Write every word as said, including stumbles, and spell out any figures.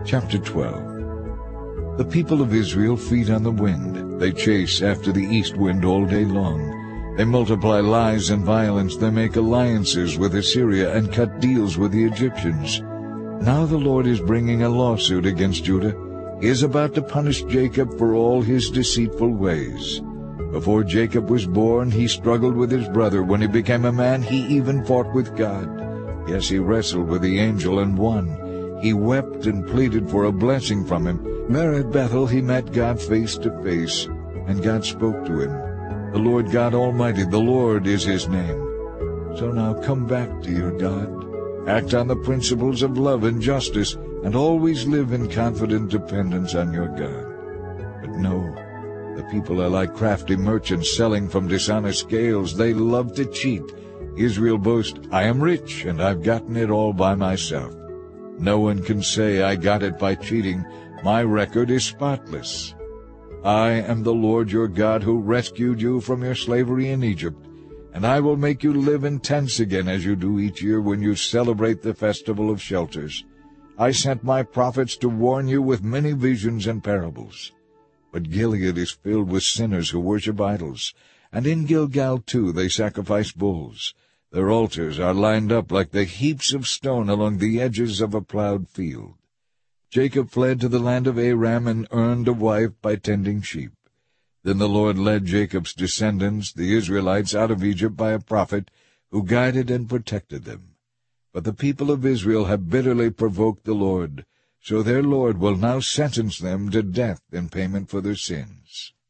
Chapter twelve. The people of Israel feed on the wind. They chase after the east wind all day long. They multiply lies and violence. They make alliances with Assyria and cut deals with the Egyptians. Now the Lord is bringing a lawsuit against Judah. He is about to punish Jacob for all his deceitful ways. Before Jacob was born, he struggled with his brother. When he became a man, he even fought with God. Yes, he wrestled with the angel and won. He wept and pleaded for a blessing from him. There at Bethel he met God face to face, and God spoke to him. The Lord God Almighty, the Lord is his name. So now come back to your God. Act on the principles of love and justice, and always live in confident dependence on your God. But no, the people are like crafty merchants selling from dishonest scales. They love to cheat. Israel boasts, I am rich, and I've gotten it all by myself. No one can say, I got it by cheating. My record is spotless. I am the Lord your God who rescued you from your slavery in Egypt, and I will make you live in tents again as you do each year when you celebrate the festival of shelters. I sent my prophets to warn you with many visions and parables. But Gilead is filled with sinners who worship idols, and in Gilgal too they sacrifice bulls. Their altars are lined up like the heaps of stone along the edges of a plowed field. Jacob fled to the land of Aram and earned a wife by tending sheep. Then the Lord led Jacob's descendants, the Israelites, out of Egypt by a prophet who guided and protected them. But the people of Israel have bitterly provoked the Lord, so their Lord will now sentence them to death in payment for their sins.